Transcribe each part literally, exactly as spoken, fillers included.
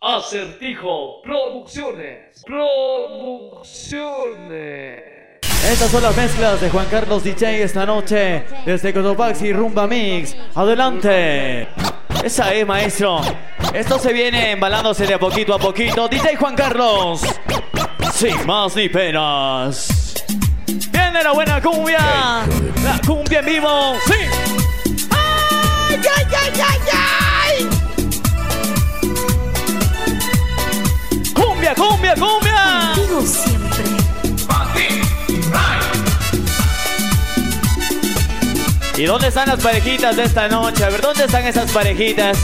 Acertijo Producciones. Producciones. Estas son las mezclas de Juan Carlos D J esta noche desde Cotopaxi Rumba Mix. Adelante. Esa es, maestro. Esto se viene embalándose de poquito a poquito. D J Juan Carlos. Sin más ni penas. Viene la buena cumbia. La cumbia en vivo. Sí. ¡Ay, ay, ay, ay, ay! Cumbia, cumbia, cumbia. Contigo siempre. ¿Y dónde están las parejitas de esta noche? A ver, ¿dónde están esas parejitas?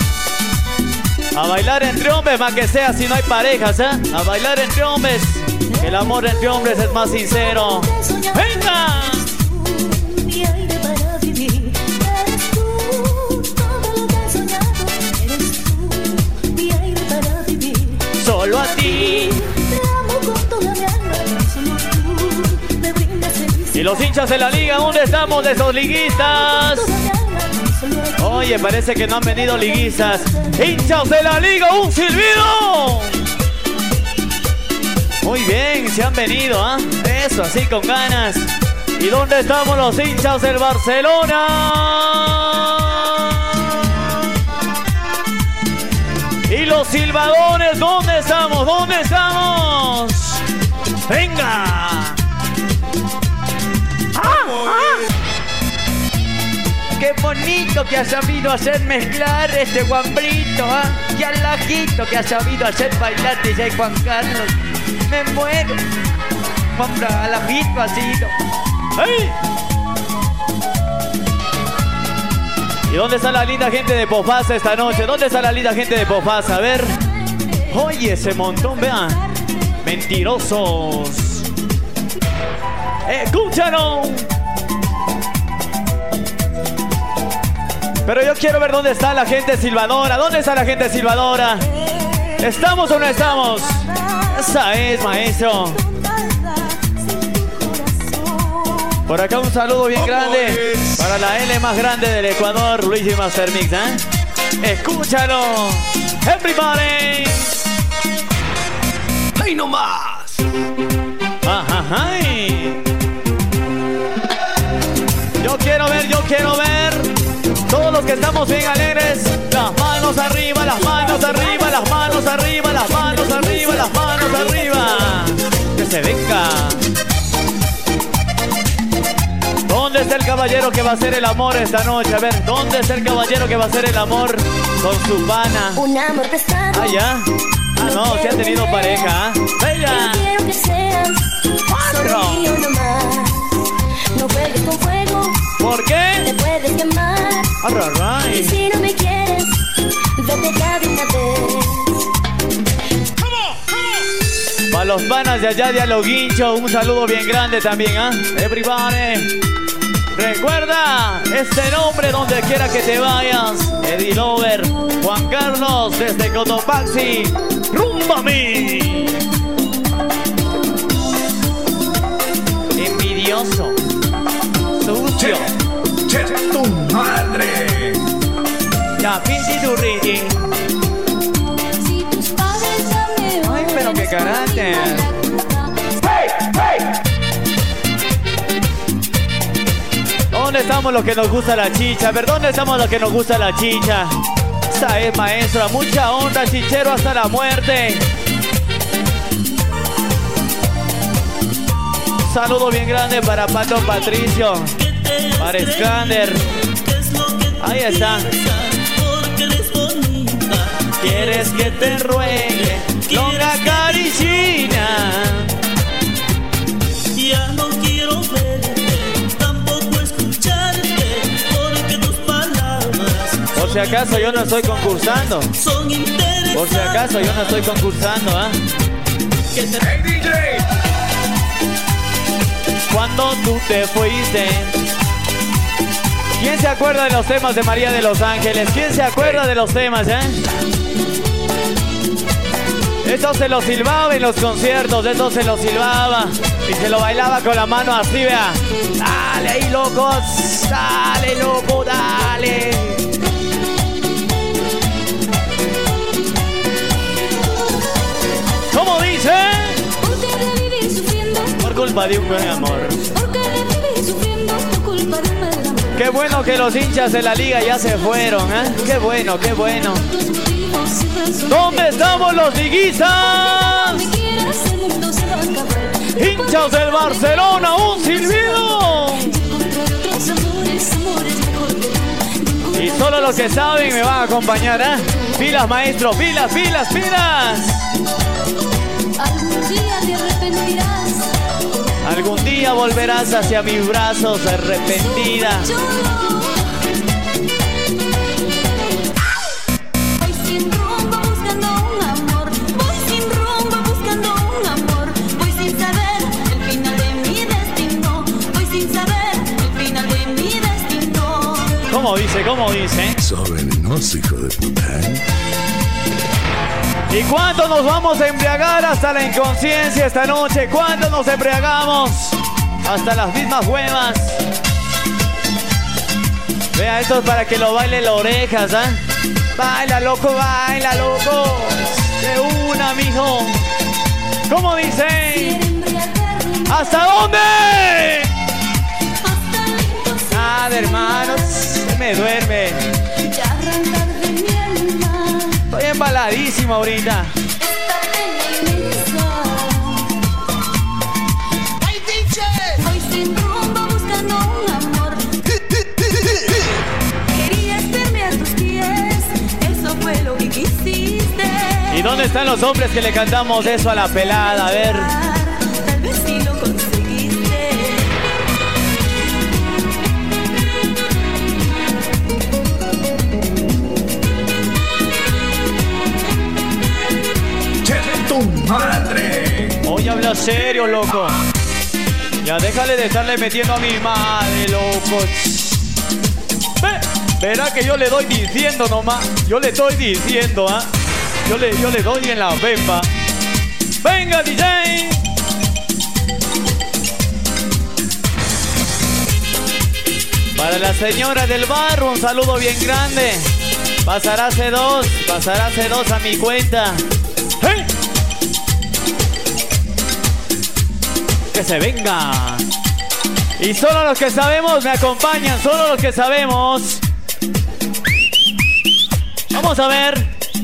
A bailar entre hombres, más que sea si no hay parejas, ¿eh? A bailar entre hombres. El amor entre hombres es más sincero. ¡Venga! Solo a ti. Y los hinchas de la liga, ¿dónde estamos de esos liguistas? Oye, parece que no han venido liguistas. ¡Hinchas de la liga, un silbido! Muy bien, se han venido, ¿ah? ¿eh? Eso, así con ganas. ¿Y dónde estamos los hinchas del Barcelona? ¿Y los silbadores, dónde estamos? ¿Dónde estamos? ¡Venga! Qué bonito que ha sabido hacer mezclar este guambrito, ¿ah? ¿eh? Qué alajito que ha sabido hacer bailar D J Juan Carlos. Me muero. Guambra, alajito ha sido. ¡Ay! ¿Y dónde está la linda gente de Popasa esta noche? ¿Dónde está la linda gente de Popasa? A ver. Oye, ese montón, vean. Mentirosos. ¡Escúchanos! Pero yo quiero ver dónde está la gente silbadora. ¿Dónde está la gente silbadora? ¿Estamos o no estamos? Esa es, maestro. Por acá un saludo bien grande para la L más grande del Ecuador, Luigi Master Mix, ¿eh? Escúchalo. Everybody. ¡Ahí nomás! Ajá, ay. Yo quiero ver, yo quiero ver. Todos los que estamos bien alegres, las manos arriba, las manos arriba, las manos arriba, las manos arriba, las manos arriba. Que se venga. ¿Dónde está el caballero que va a hacer el amor esta noche? A ver, ¿dónde está el caballero que va a hacer el amor con su pana? Un amor prestado. Ah, ya. Ah, no, se ha tenido pareja. Venga. Quiero que seas Cuatro. solo mío nomás. No juegues con fuego. ¿Por qué? Te puedes quemar. All right. Y si no me quieres, vete ya de una vez. Para los panas de allá de Aloguincho, un saludo bien grande también, ¿ah? ¿eh? Everybody. Recuerda este nombre donde quiera que te vayas. Eddie Lover, Juan Carlos desde Cotopaxi, Rumba Mix. Envidioso. Sucio. ¡Che, tu madre! Ya, Pinti Durrigi. Si tus padres ya me Ay, pero qué carácter. ¡Hey, hey! ¿Dónde estamos los que nos gusta la chicha? A ver, ¿dónde estamos los que nos gusta la chicha? Esta es, maestra, mucha onda, chichero hasta la muerte. Un saludo bien grande para Pato Patricio, para Scander. Ahí está. ¿Quieres que te ruegue? Longa caricina. Ya no quiero verte, tampoco escucharte, porque tus palabras Por si acaso yo no estoy concursando. son interesantes. Por si acaso yo no estoy concursando, ¿ah? Que te ¡Hey, D J! Cuando tú te fuiste. ¿Quién se acuerda de los temas de María de los Ángeles? ¿Quién se acuerda de los temas, eh? Esto se lo silbaba en los conciertos, esto se lo silbaba y se lo bailaba con la mano así, vea. Dale ahí, locos, dale, loco, dale. culpa de un buen amor. Porque le viví sufriendo por culpa de un mal amor. Qué bueno que los hinchas de la liga ya se fueron, ¿eh? Qué bueno, qué bueno. Tus motivos y razones. ¿Dónde estamos los liguistas? Me quieras, el mundo se va a acabar. Hinchas del Barcelona, un silbido. Encontrar otros amores, amores mejor que tú. Y solo los que saben me van a acompañar, ¿eh? Pilas, maestro, pilas, pilas, pilas. Algún día te arrepentirás. Algún día volverás hacia mis brazos arrepentida. Voy sin rumbo buscando un amor. Voy sin rumbo buscando un amor. Voy sin saber el final de mi destino. Voy sin saber el final de mi destino. ¿Cómo dice? ¿Cómo dice? Sos venenoso, hijo de puta, ¿eh? ¿Y cuánto nos vamos a embriagar hasta la inconsciencia esta noche? ¿Cuánto nos embriagamos? Hasta las mismas huevas. Vea, esto es para que lo baile las orejas, ¿ah? ¿eh? Baila, loco, baila, loco. De una, mijo. ¿Cómo dice? ¿Hasta dónde? Nada, hermanos. Se me duerme. Estoy embaladísimo ahorita. Voy sin rumbo buscando un amor. Querías verme a tus pies. Eso fue lo que quisiste. ¿Y dónde están los hombres que le cantamos eso a la pelada? A ver. Tal vez sí lo conseguiste. ¡Tu madre! Hoy habla serio, loco. Ya déjale de estarle metiendo a mi madre, loco. Ve, verá que yo le doy diciendo nomás. Yo le estoy diciendo, ¿ah? ¿eh? Yo le, yo le doy en la pepa. ¡Venga, D J! Para la señora del barro, un saludo bien grande. Pasará C dos, pasará C dos a mi cuenta. ¡Hey! Que se venga. Y solo los que sabemos me acompañan, solo los que sabemos. Vamos a ver.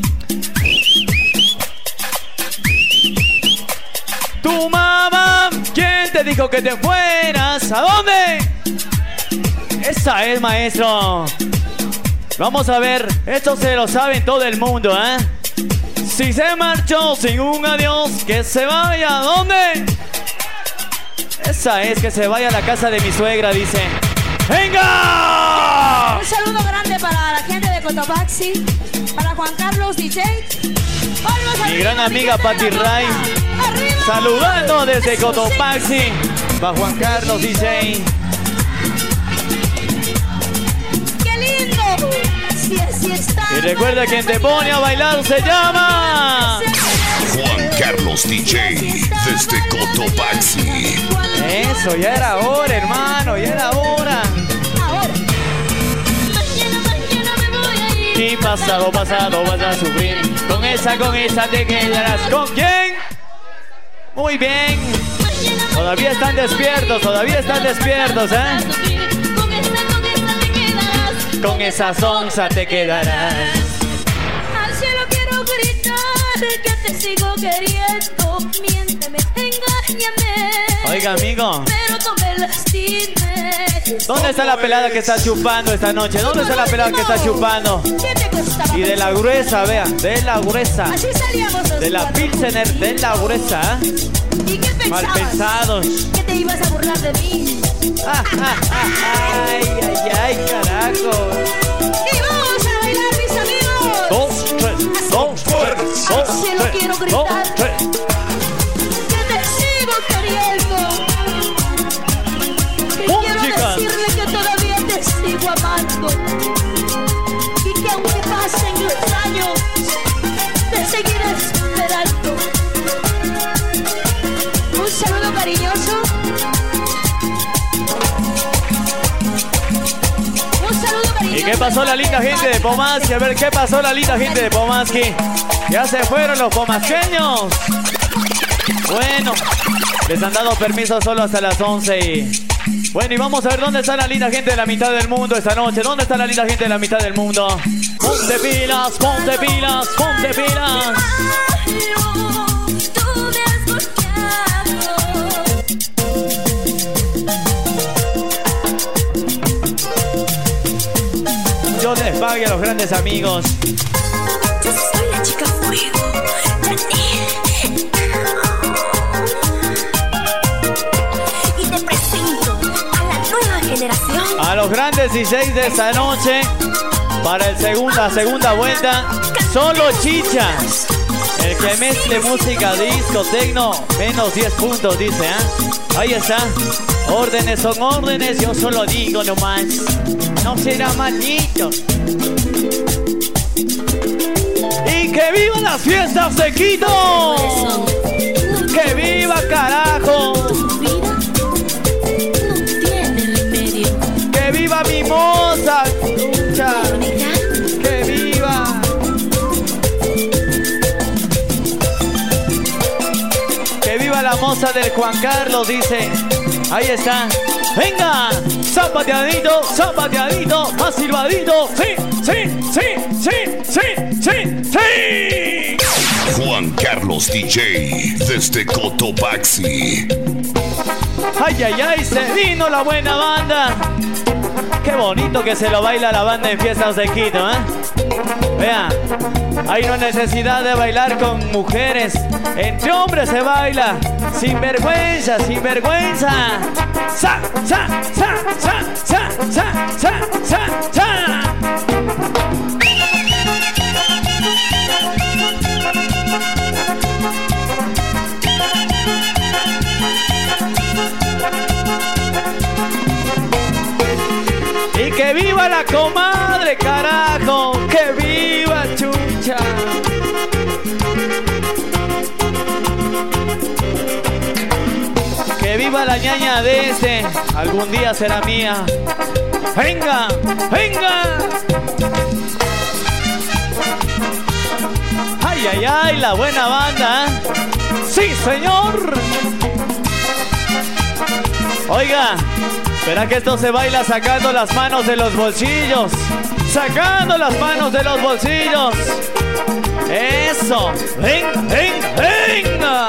Tu mamá, ¿quién te dijo que te fueras? ¿A dónde? Esa es, maestro. Vamos a ver, esto se lo sabe todo el mundo, ¿eh? Si se marchó sin un adiós, que se vaya. ¿A dónde? Esa es, que se vaya a la casa de mi suegra, dice. ¡Venga! Un saludo grande para la gente de Cotopaxi, para Juan Carlos D J. Mi gran amiga Patti Ray, saludando desde Cotopaxi, para Juan Carlos D J. ¡Qué lindo! Si así está. Y recuerda, quien te pone a bailar se llama Juan Carlos D J, desde Cotopaxi. Eso, ya era hora, hermano, ya era hora. Y pasado, pasado vas a sufrir. Con esa, con esa te quedarás. ¿Con quién? Muy bien. Todavía están despiertos, todavía están despiertos, ¿eh? Con esa sonza te quedarás. Al cielo quiero gritar que te sigo queriendo. Miénteme, engáñame. Oiga, amigo. Pero no me lastimes. ¿Dónde está la pelada que está chupando esta noche? ¿Dónde está la pelada que está chupando? ¿Qué te costaba? Y de la gruesa, vea, de la gruesa. Así salíamos los De la cuatro. Pilsener, de la gruesa, ¿eh? ¿Y qué pensabas? Mal pensados. ¿Que te ibas a burlar de mí? Ah, ah, ah, ay, ay, ay, carajo. Y vamos a bailar, mis amigos. Dos, tres, dos, tres, Al dos, cielo tres, quiero dos, gritar. tres. Que te sigo queriendo. Y ¡Pum, quiero chicas! decirle que todavía te sigo amando. Y que aunque pasen los años, te seguiré esperando. Un saludo cariñoso. Un saludo cariñoso. ¿Y qué pasó la linda gente de Pomaski? A ver, ¿qué pasó la linda gente de Pomaski? Ya se fueron los pomasqueños. Bueno, les han dado permiso solo hasta las once y... Bueno, y vamos a ver dónde está la linda gente de la mitad del mundo esta noche. ¿Dónde está la linda gente de la mitad del mundo? Ponte pilas, ponte pilas, ponte pilas. Yo les pague a los grandes amigos. Yo soy la chica fuego. Y te presento a la nueva generación. A los grandes D Js de esta noche. Para el segunda, segunda vuelta. Solo chicha. El que mezcle música, disco, tecno, menos diez puntos, dice, ¿eh? Ahí está. Órdenes son órdenes, yo solo digo nomás. No será maldito. ¡Y que vivan las fiestas de Quito! ¡Que viva, carajo! ¡Que viva Mimosa! ¡Lucha! ¡Que viva! ¡Que viva la moza del Juan Carlos! Dice. Ahí está. ¡Venga! Zapateadito, zapateadito, más silbadito. ¡Sí, sí, sí, sí, sí, sí, sí! Juan Carlos D J desde Cotopaxi. ¡Ay, ay, ay! Se vino la buena banda. Qué bonito que se lo baila la banda en fiestas de Quito, ¿eh? Vea, hay no necesidad de bailar con mujeres. Entre hombres se baila. Sin vergüenza, sin vergüenza. ¡Sa, sa, sa, sa, sa, sa, sa, sa, sa! Y que viva la comadre, carajo. Que viva Chucha. Que viva la ñaña de este. Algún día será mía. Venga, venga. Ay, ay, ay, la buena banda. Sí, señor. Oiga, ¿será que esto se baila sacando las manos de los bolsillos? Sacando las manos de los bolsillos. Eso. Venga, venga, venga.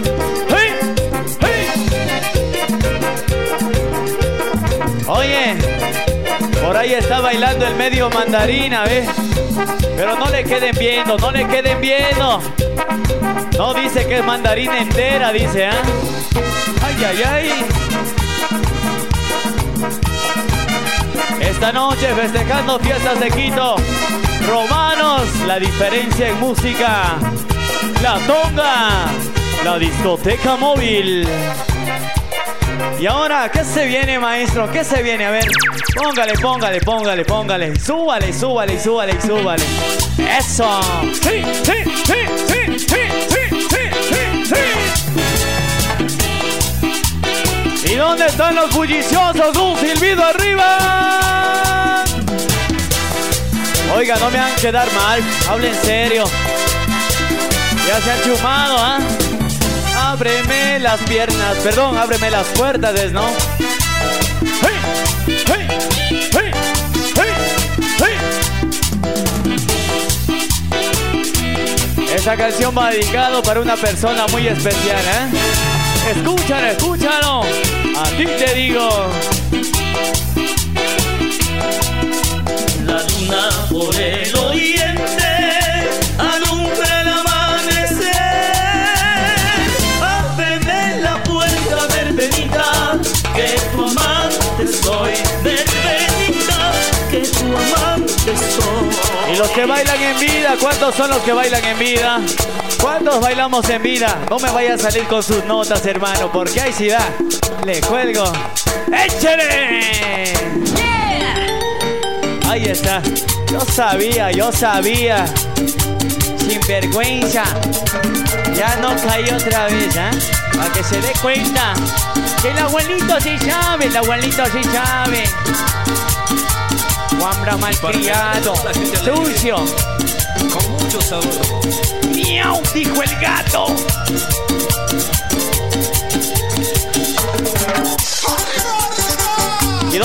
Oye, por ahí está bailando el medio mandarina, ¿ves? Pero no le queden viendo, no le queden viendo. No dice que es mandarina entera, dice, ¿ah? ¿eh? Ay, ay, ay. Esta noche festejando fiestas de Quito. Romanos, la diferencia en música. La Tonga, la discoteca móvil. Y ahora, ¿qué se viene, maestro? ¿Qué se viene? A ver, póngale, póngale, póngale, póngale. Súbale, súbale, súbale, súbale. ¡Eso! ¡Sí, sí, sí, sí, sí, sí, sí, sí, sí! ¿Y dónde están los bulliciosos? ¡Un silbido arriba! Oiga, no me hagan quedar mal. Hablen serio. Ya se han chumado, ¿ah? ¿eh? Ábreme las piernas, perdón, ábreme las puertas, ¿no? ¡Hey! ¡Hey! ¡Hey! ¡Hey! ¡Hey! Esa canción va dedicado para una persona muy especial, ¿eh? Escúchalo, escúchalo. A ti te digo. La luna por el oriente alumbra el amanecer. Ábreme la puerta, verbenita, que tu amante soy. Verbenita, que tu amante soy. Y los que bailan en vida, ¿cuántos son los que bailan en vida? ¿Cuántos bailamos en vida? No me vaya a salir con sus notas, hermano, porque ahí sí da. Le cuelgo. ¡Échale! Ahí está. Yo sabía, yo sabía. Sin vergüenza. Ya no caí otra vez, ¿eh? Para que se dé cuenta que el abuelito sí sabe, el abuelito sí sabe. Guambra malcriado, sucio. Con mucho sabor. ¡Miau! Dijo el gato.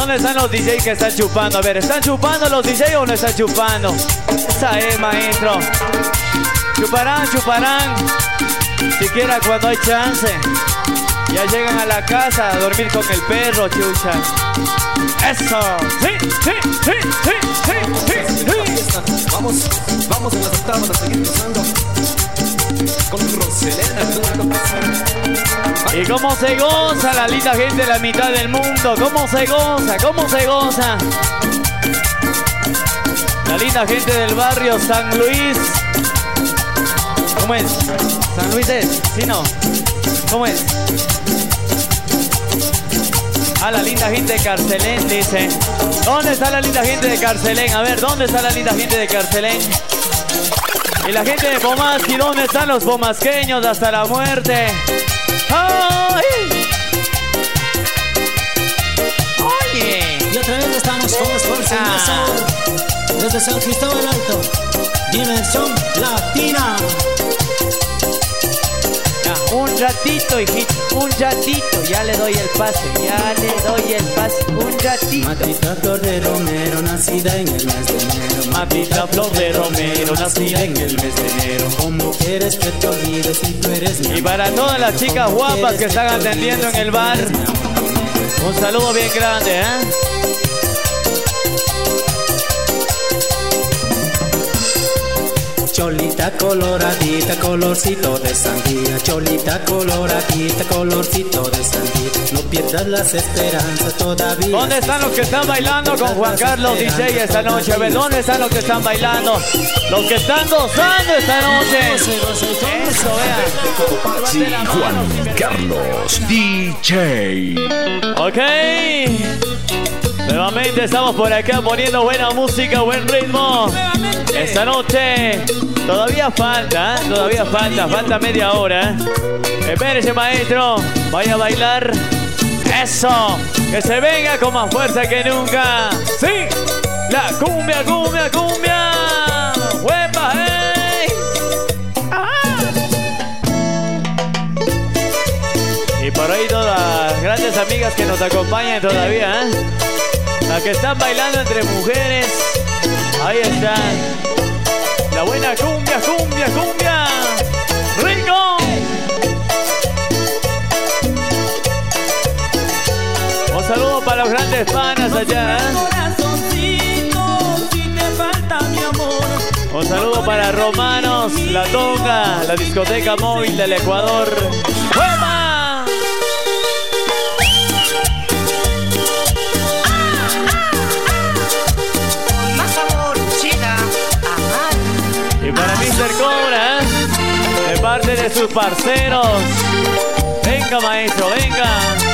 ¿dónde están los D Js que están chupando? A ver, ¿están chupando los D Js o no están chupando? Esa es, maestro. Chuparán, chuparán. Siquiera cuando hay chance. Ya llegan a la casa a dormir con el perro, chucha. ¡Eso! ¡Sí, sí, sí, sí, sí, sí, sí! Vamos, vamos en las octavas a seguir gozando con Roselena. ¿Y cómo se goza la linda gente de la mitad del mundo? ¿Cómo se goza? ¿Cómo se goza? La linda gente del barrio San Luis. ¿Cómo es? ¿San Luis es? ¿Sí, no? ¿Cómo es? Ah, la linda gente de Carcelén, dice. ¿Dónde está la linda gente de Carcelén? A ver, ¿dónde está la linda gente de Carcelén? Y la gente de Pomasqui, ¿dónde están los pomasqueños hasta la muerte? ¡Ay! Oye. Y otra vez estamos con esfuerzo y Ah. masa. Desde San Cristóbal Alto. Dimensión Latina. Ya, un ratito, hijito, un ratito. Ya le doy el pase, ya le doy el pase. Un ratito. Matita Flor de Romero, nacida en el mes de enero. Matita Flor de Romero, nacida en el mes de enero. ¿Cómo quieres que te olvides si tú eres mi Y para todas las chicas guapas que están atendiendo en el bar, un saludo bien grande, ¿eh? Cholita coloradita, colorcito de sandía. Cholita coloradita, colorcito de sandía. No pierdas las esperanzas todavía. ¿Dónde están los que están bailando con Juan Carlos D J esta noche? A ver, ¿dónde están los que están bailando? Los que están gozando esta noche. Eso, vean. Sí, Juan Carlos D J. Ok. Nuevamente estamos por acá poniendo buena música, buen ritmo. Esta noche todavía falta, ¿eh? Todavía falta, falta media hora. ¿eh? Espérese, maestro, vaya a bailar. Eso, que se venga con más fuerza que nunca. Sí, la cumbia, cumbia, cumbia. ¡Huepa, hey! ¡Ah! Y por ahí todas las grandes amigas que nos acompañan todavía, ¿eh? Las que están bailando entre mujeres. Ahí están. La buena cumbia, cumbia, cumbia. ¡Rico! Un saludo para los grandes panas allá, ¿eh? Un saludo para Romanos, La Tonga, la discoteca móvil del Ecuador. ¡Hueva! Y para míster Cobra, ¿eh? De parte de sus parceros. Venga, maestro, venga.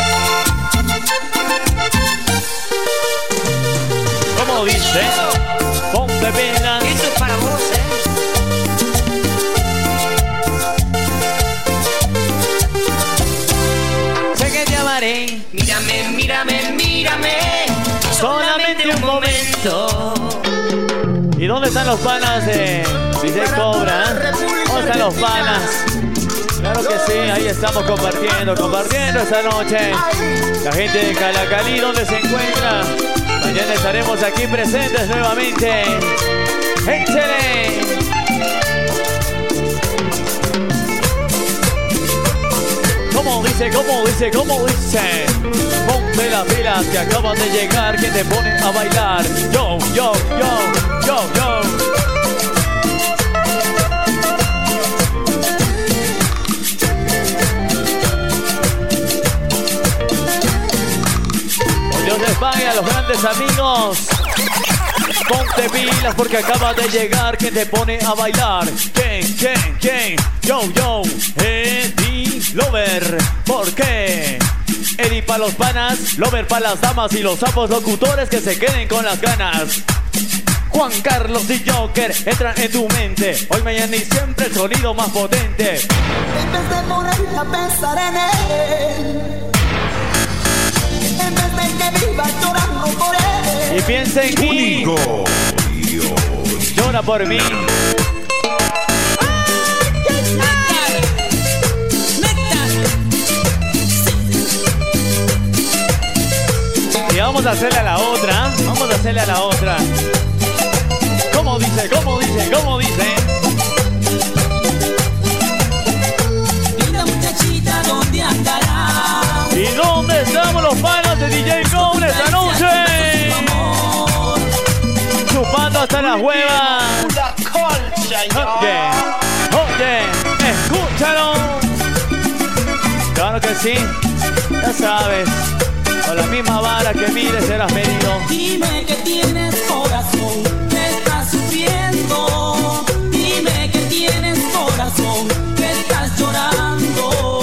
¿Cómo dice? Ponte pena. Esto es para vos, ¿eh? Sé que te amaré. Mírame, mírame, mírame. Solamente un momento. ¿Y dónde están los panas de D J Cobra? ¿eh? ¿Dónde están los panas? Claro que sí, ahí estamos compartiendo, compartiendo esta noche. La gente de Calacalí, ¿dónde se encuentra? Mañana estaremos aquí presentes nuevamente. ¡Échale! ¿Cómo dice, cómo dice, cómo dice? Ponte las pilas que acaban de llegar, que te pone a bailar. Yo, yo, yo, yo, yo. Dios les pague a los grandes amigos. Ponte pilas porque acaba de llegar, que te pone a bailar. ¿Quién, quién, quién? Yo, yo, Eddie Lover. ¿Por qué? Eddie para los panas, Lover para las damas y los sapos locutores que se queden con las ganas. Juan Carlos y Joker entran en tu mente. Hoy, mañana y siempre el sonido más potente. En vez de ponerme a pensar en él, en vez de que viva llorando por él, Y piensa en mí, Único. llora por mí. Y vamos Vamos a hacerle a la otra. Vamos a hacerle a la otra. ¿Cómo dice? ¿Cómo dice? ¿Cómo dice? Linda muchachita, ¿dónde andará? ¿Y dónde estamos los panas de D J Goble esta noche? Chupando hasta las huevas. Oye, oye, escúchalo. Claro que sí, ya sabes. Con la misma vara que mides serás medido. Dime que tienes corazón, que estás sufriendo. Dime que tienes corazón, que estás llorando.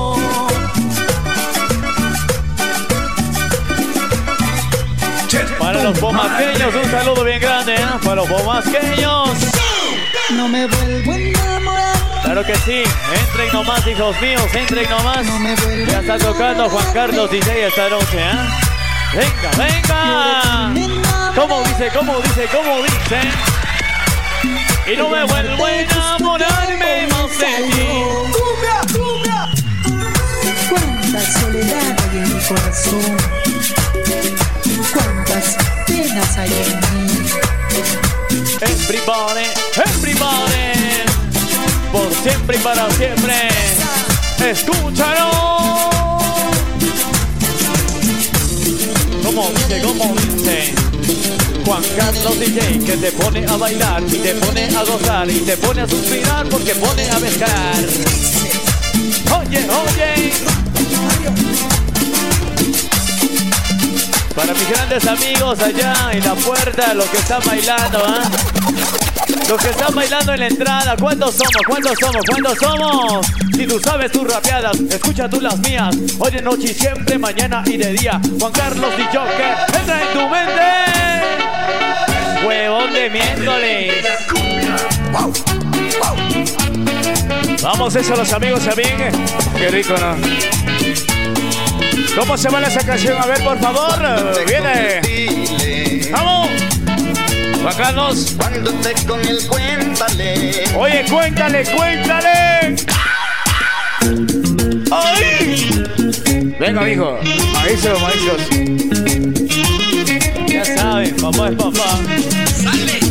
Para los pomasqueños, un saludo bien grande, ¿eh? Para los pomasqueños. No me vuelvo a enamorar. Claro que sí, entren nomás, hijos míos, entren nomás. No me vuelvo Ya está tocando Juan Carlos D J esta noche, ¿eh? Venga, venga. ¿Cómo dice, cómo dice, cómo dice? Y no me vuelvo a enamorarme más de ti. Cuánta soledad hay en mi corazón, cuántas penas hay en mí. Everybody, everybody, por siempre y para siempre. Escúchalo. ¿Cómo dice, cómo dice? Juan Carlos D J, que te pone a bailar y te pone a gozar y te pone a suspirar porque pone a pescar. Oye, oye. Para mis grandes amigos allá en la puerta, los que están bailando, ¿ah? ¿eh? Los que están bailando en la entrada, ¿cuántos somos? ¿Cuántos somos? ¿Cuántos somos? Si tú sabes tus rapeadas, escucha tú las mías. Hoy de noche y siempre, mañana y de día. Juan Carlos y Joker, entra en tu mente. Huevón de miércoles. Vamos eso los amigos también. Qué rico, ¿no? ¿Cómo se llama esa canción? A ver, por favor. Viene. ¡Vamos! Juan Carlos. Cuando estés con él, cuéntale. Oye, cuéntale, cuéntale. ¡Ay! Venga, mijo. Maízos, maízos. Ya saben, papá es papá. ¡Sale!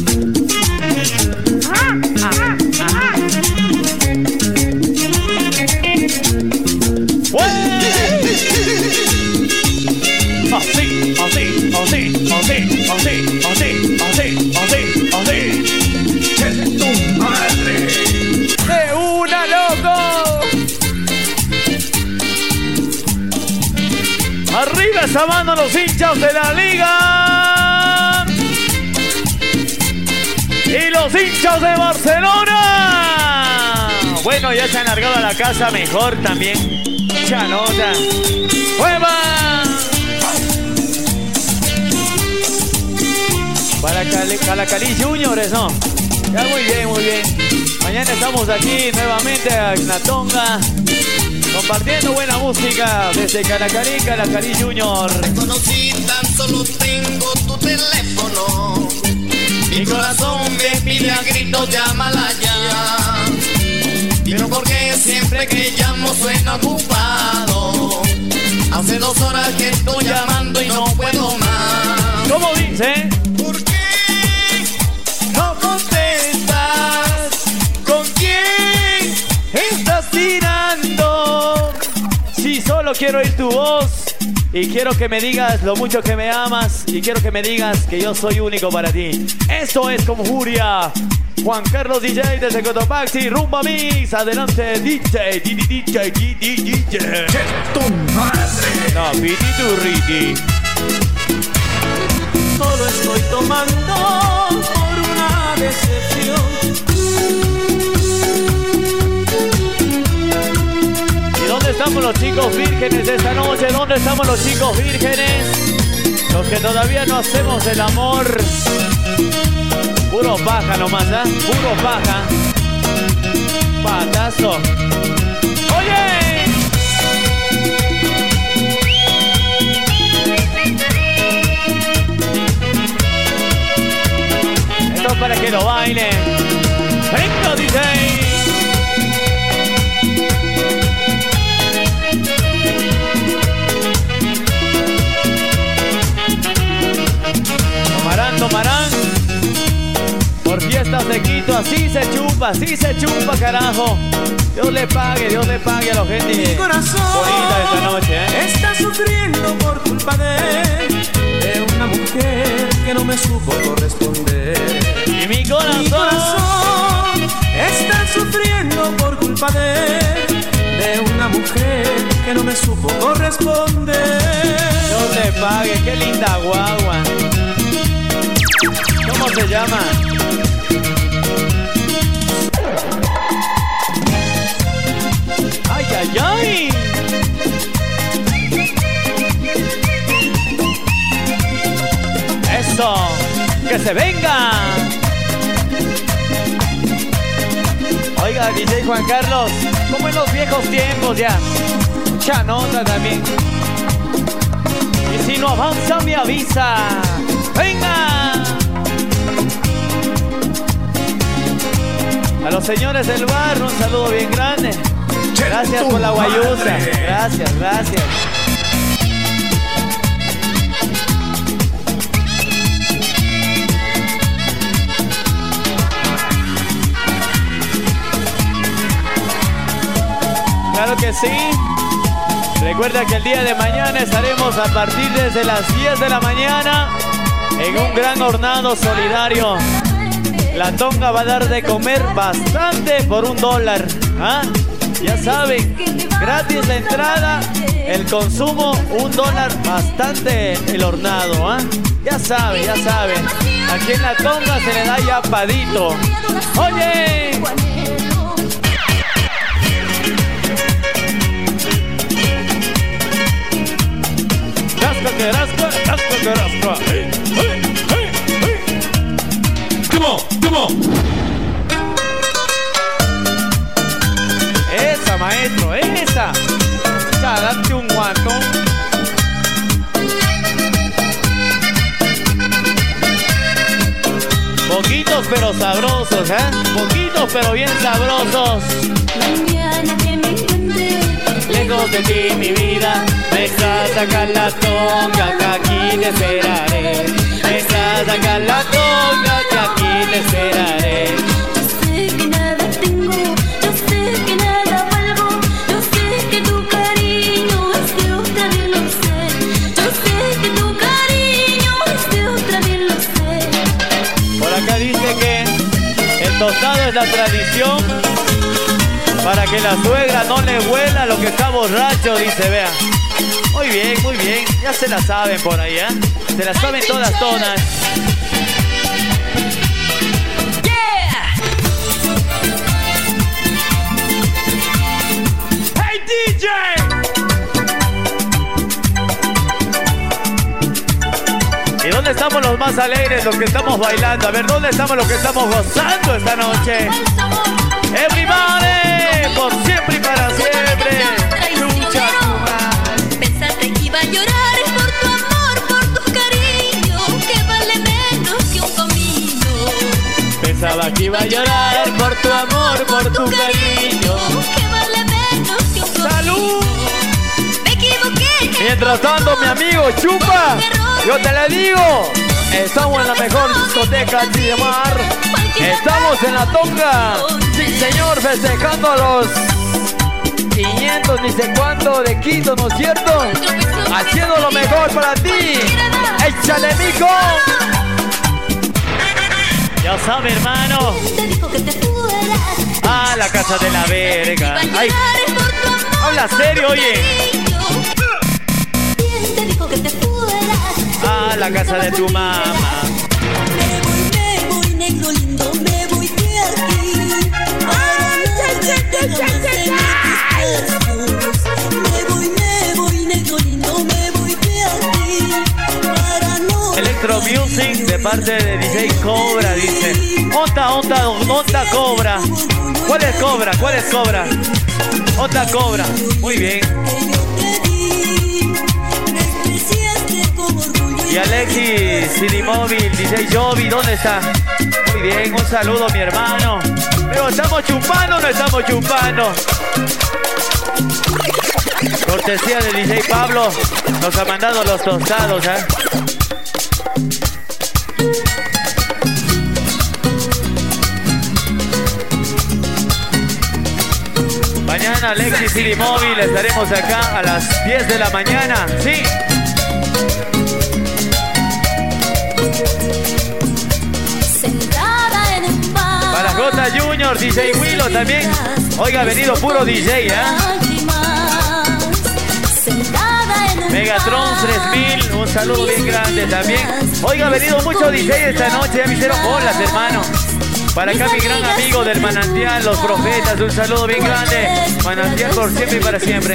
Así, así, así, así, así, así, así, así, así. ¡Tu madre! ¡De una, loco! Arriba esa mano los hinchas de la liga. Y los hinchas de Barcelona. Bueno, ya se han largado a la casa mejor también. Chanota. ¡Hueva! Para Calacalí Juniors, ¿no? Ya muy bien, muy bien. Mañana estamos aquí nuevamente en la Tonga, compartiendo buena música desde Calacalí, Calacalí Junior. Te conocí, tan solo tengo tu teléfono. Mi corazón me pide a gritos, llámala ya. Pero porque siempre que llamo suena ocupado. Hace dos horas que estoy llamando y no puedo más. ¿Cómo dice? ¿Por qué no contestas? ¿Con quién estás tirando? Si solo quiero oír tu voz y quiero que me digas lo mucho que me amas y quiero que me digas que yo soy único para ti. Esto es Conjuria. Juan Carlos D J desde Cotopaxi, Rumba Mix. Adelante, D J, D J, D J. ¡Tu madre! No, Piti Turriti. Solo estoy tomando por una decepción. ¿Y dónde estamos los chicos vírgenes de esta noche? ¿Dónde estamos los chicos vírgenes? Los que todavía no hacemos el amor. Puro paja nomás, ¿eh? Puro paja. Patazo. ¡Oye! Esto es para que lo bailen. ¡Venga, D J! chupa, sí se chupa, carajo. Dios le pague, Dios le pague a la gente Mi corazón bonita esta noche, ¿eh? está sufriendo por culpa de, de una mujer que no me supo corresponder. Y mi corazón, Mi corazón está sufriendo por culpa de, de una mujer que no me supo corresponder. Dios le pague, qué linda guagua. ¿Cómo se llama? ¡Ay, ay, ay! ¡Eso! ¡Que se venga! Oiga, D J Juan Carlos, como en los viejos tiempos ya. Mucha nota también. Y si no avanza, me avisa. ¡Venga! A los señores del bar, un saludo bien grande. Gracias por la guayusa. Gracias, gracias. Claro que sí. Recuerda que el día de mañana estaremos a partir desde las diez de la mañana en un gran hornado solidario. La Tonga va a dar de comer bastante por un dólar. ¿Ah? Ya saben, gratis la entrada, el consumo, un dólar, bastante el hornado. ¿Ah? Ya saben, ya saben. Aquí en la Tonga se le da ya padito. ¡Oye! Rasca que rasca, rasca que rasca. Hey, hey, hey, hey. Come on, come on. Esa, maestro, esa. Ya, date un guanto. Poquitos pero sabrosos, ¿eh? Poquitos pero bien sabrosos. Mañana que me encuentre lejos de ti, mi vida, me estás acá en la Tonga, que aquí te esperaré. Me estás acá en la Tonga, que aquí te esperaré. Yo sé que nada tengo, yo sé que nada valgo, yo sé que tu cariño es de otra, bien lo sé. Yo sé que tu cariño es de otra, bien lo sé. Por acá dice que el tostado es la tradición para que la suegra no le huela lo que está borracho, dice, vea. Muy bien, muy bien, ya se la saben por ahí, ¿eh? Se la saben todas, todas. ¡Hey, D J! ¿Y dónde estamos los más alegres, los que estamos bailando? A ver, ¿dónde estamos los que estamos gozando esta noche? ¡Everybody! Por siempre y para siempre. Lucha tu madre. Pensaste que iba a llorar por tu amor, por tu cariño, que vale menos que un comino. Pensaba que iba a llorar por tu amor, por tu cariño, que vale menos que un comino. ¡Salud! Me equivoqué. Mientras tanto, mi amigo Chupa, yo te le digo, estamos en la mejor discoteca de Mar. Estamos en la Tonga. Sí, señor, festejando los quinientos ni sé cuánto de Quito, ¿no es cierto? Haciendo lo mejor para ti. ¡Échale, mijo! Ya sabe, hermano. Ah, la casa de la verga. Ay, habla serio, oye. Ah, la casa de tu mamá. Me voy, me voy, negro lindo, me voy de aquí. Me voy, me voy, negro lindo, me voy de aquí. Para no Electro Music de parte de D J Cobra dice: Onda, onda, onda Cobra. ¿Cuál es Cobra? ¿Cuál es Cobra? Onda Cobra. Muy bien. Y Alexis Cinemóvil, D J Jovi, ¿dónde está? Muy bien, un saludo, mi hermano. Pero ¿estamos chupando o no estamos chupando? Cortesía de D J Pablo, nos ha mandado los tostados, ¿eh? mañana Alexis City Móvil. Estaremos acá a las diez de la mañana. Sí. Sentada en un bar. Para J Junior, D J Willow también. Oiga, ha venido puro D J, ¿eh? Megatron tres mil, un saludo bien grande también. Oiga, ha venido mucho D J esta noche, ya me hicieron bolas, hermano. Para acá mi gran amigo del Manantial, Los Profetas, un saludo bien grande. Manantial por siempre y para siempre.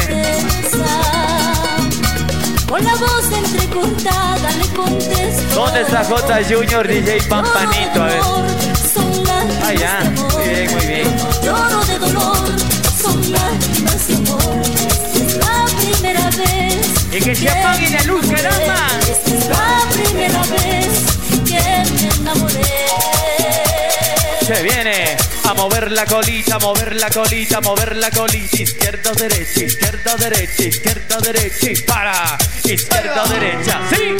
Con la voz entrecortada le contesto. ¿Dónde está J Junior, D J Pampanito? A ver. Ah, ya, muy bien, muy bien. Lloro de dolor, son lágrimas de amor. Es la primera vez. Y que se apague la luz, caramba. Es la primera vez que me enamoré. Se viene a mover la colita, mover la colita, mover la colita. Izquierda, derecha, izquierda, derecha, izquierda, derecha. Y para, izquierda, derecha. ¡Sí!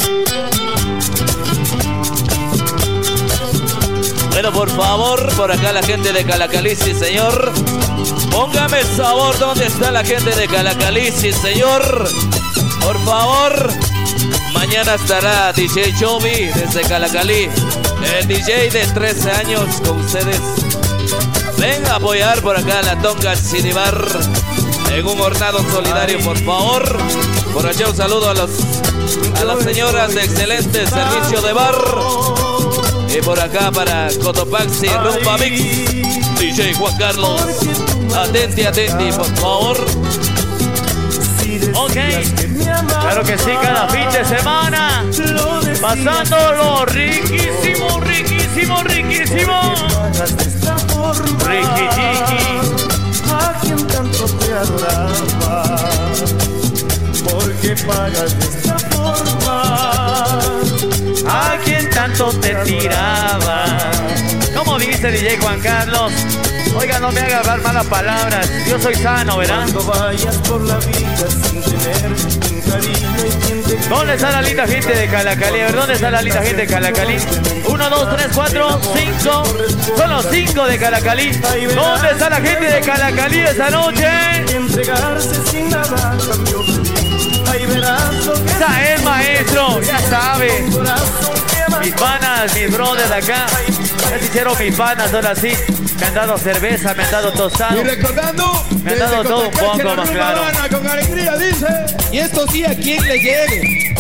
Bueno, por favor, por acá la gente de Calacalí, sí, señor. Póngame sabor, ¿dónde está la gente de Calacalí, sí, señor? Por favor. Mañana estará D J Chovy desde Calacalí. El D J de trece años con ustedes. Ven a apoyar por acá la Tonga City Bar en un hornado solidario, por favor. Por allá un saludo a, los, a las señoras de excelente servicio de bar. Y por acá para Cotopaxi, Rumba Mix, D J Juan Carlos. Atenti, atenti, por favor. Ok, claro que sí, cada fin de semana pasándolo riquísimo, riquísimo, riquísimo. Riqui chiqui. A quien tanto te adoraba, ¿por qué pagas de esta forma? A quien tanto te tiraba. ¿Cómo dice D J Juan Carlos? Oiga, no me haga hablar malas palabras. Yo soy sano, ¿verdad? Vayas por la vida sin tener un cariño y quien te... ¿Dónde está la linda gente de Calacalí? A ver, ¿dónde está la linda gente de Calacalí? Uno, dos, tres, cuatro, cinco. Son los cinco de Calacalí. ¿Dónde está la gente de Calacalí esta noche? Entregarse sin nada cambio. Ahí verás lo que... Esa es, maestro, ya sabe. Mis panas, mis brothers acá. Ya se hicieron mis panas, ahora sí. Me han dado cerveza, me han dado tostado. Y recordando, me han dado todo un poco más claro. Con alegría dice, y esto sí a quien le llegue.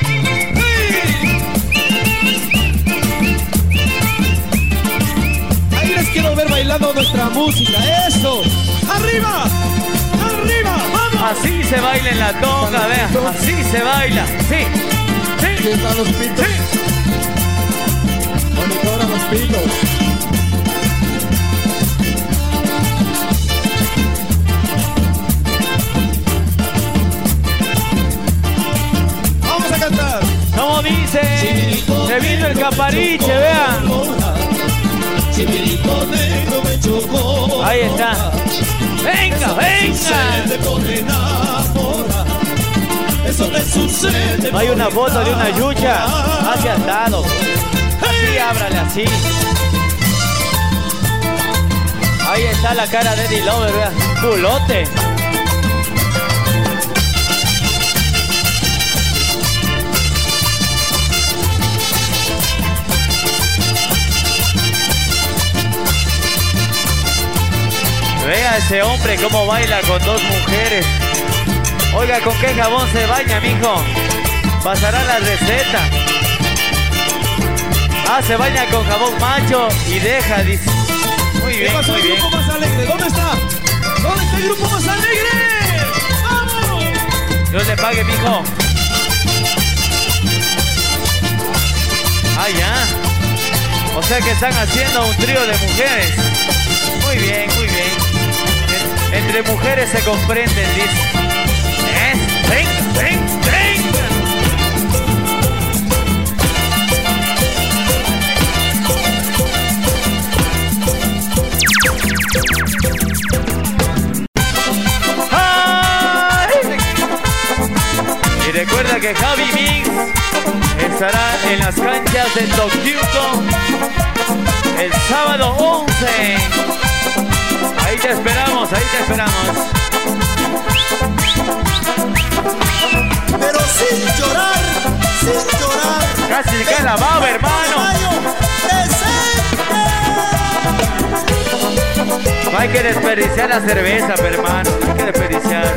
Ahí les quiero ver bailando nuestra música, eso. ¡Arriba! ¡Arriba! ¡Vamos! Así se baila en la tonga, vean. Así se baila. Sí. Sí. Aquí están los pitos. Sí. Monitoran los pitos. ¿Cómo dice? Se vino el capariche, vean. Ahí está. Venga, venga. Hay una foto de una yucha. Así ha estado. Así, ábrale así. Ahí está la cara de Eddie Lover, vean. Culote. Vea ese hombre cómo baila con dos mujeres. Oiga, ¿con qué jabón se baña, mijo? Pasará la receta. Ah, se baña con jabón macho y deja, dice. Muy bien, ¿Qué pasó muy el bien. grupo más alegre? ¿Dónde está? ¿Dónde está el grupo más alegre? ¡Vamos! Dios le pague, mijo. Ah, ya. O sea que están haciendo un trío de mujeres. Muy bien, muy bien. Entre mujeres se comprenden, dice. ¿Eh? ¡Ven, ven, ven! ¡Ay! Y recuerda que Javi Mix estará en las canchas de Tokyuko el sábado once. Ahí te esperamos, ahí te esperamos. si se cae la baba, hermano. No hay que desperdiciar la cerveza, pero, hermano. No hay que desperdiciar.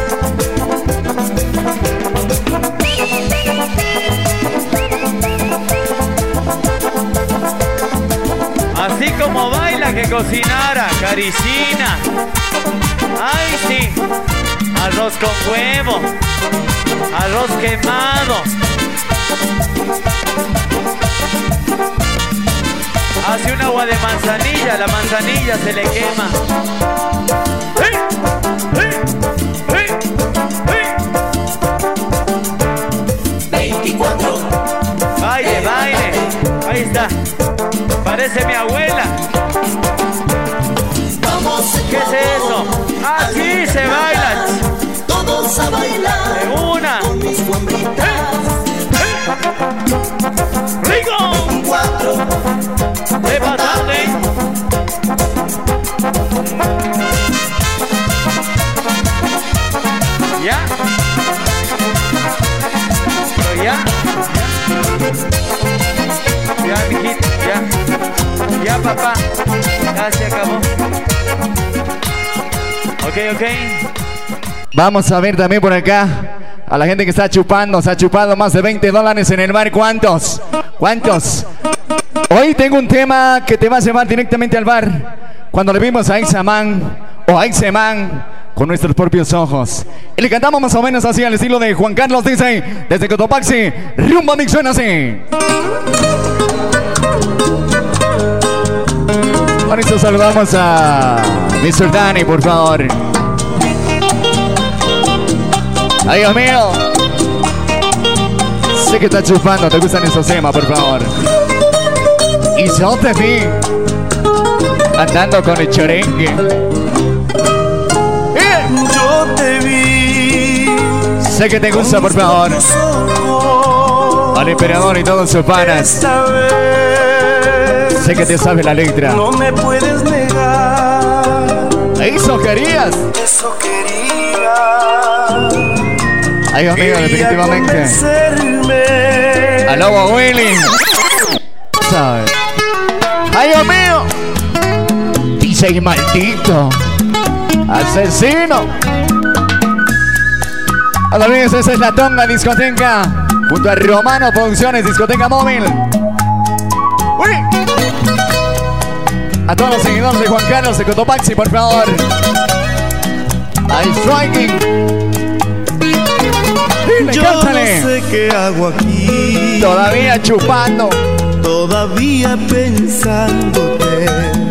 Así como baila que cocinara, Caricina. Ay, sí. Arroz con huevo. Arroz quemado. Hace un agua de manzanilla, la manzanilla se le quema. ¡Hey! ¡Hey! ¡Hey! ¡Hey! veinticuatro. Baile, baile. Ahí está. Parece mi abuela. ¿Qué es eso? Así se baila. Todos a bailar. De una. Con mis guambritas. ¡Rico! Cuatro. De patarde. ¿Ya? ¿Pero ya? Ya, mijito, ya. Ya, papá. Ya se acabó. Ok, ok. Vamos a ver también por acá a la gente que está chupando. Se ha chupado más de veinte dólares en el bar. ¿Cuántos? ¿Cuántos? Hoy tengo un tema que te va a llevar directamente al bar. Cuando le vimos a Ixaman o a Ixeman con nuestros propios ojos. Y le cantamos más o menos así al estilo de Juan Carlos dice desde Cotopaxi. Rumba Mix suena así. Con esto saludamos a mister Danny, por favor. Ay, Dios mío. Sé que estás chupando, te gustan esos temas, por favor. Y yo te vi andando con el chorengue. ¡Eh! Yo te vi. Sé que te gusta, por favor. Al emperador y todos sus panas. Sé que te sabe la letra. No me puedes negar. Eso querías. Eso quería. Ay, amigo, definitivamente. A Lobo Willy. ¿Sabes? Ay, Dios mío. D J maldito. Asesino. No te olvides, esa es la Tonga Discoteca. Junto a Romano Producciones, Discoteca Móvil. Uy. A todos los seguidores de Juan Carlos de Cotopaxi, por favor. Al Striking. Dile, Yo cántale. no sé qué hago aquí. Todavía chupando. Todavía pensándote.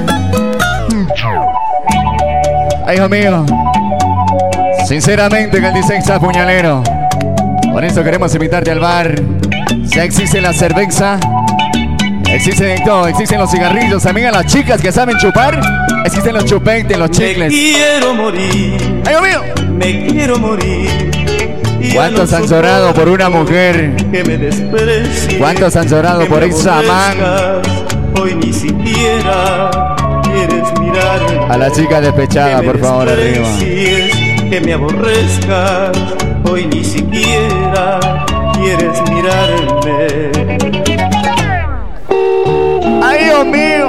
Ay, hijo mío. Sinceramente, que el diseño está puñalero. Por eso queremos invitarte al bar. Ya existe la cerveza. Existe de todo. Existen los cigarrillos. También a las chicas que saben chupar. Existen los chupetes, los chicles. Me quiero morir. Ay, hijo mío. Me quiero morir. ¿Cuántos han llorado por una mujer? Que me desprecie, ¿Cuántos han llorado por Ixaman? Hoy ni siquiera quieres mirarme. A la chica despechada, por favor, arriba. Que me aborrezcas. Hoy ni siquiera quieres mirarme. ¡Ay, Dios mío!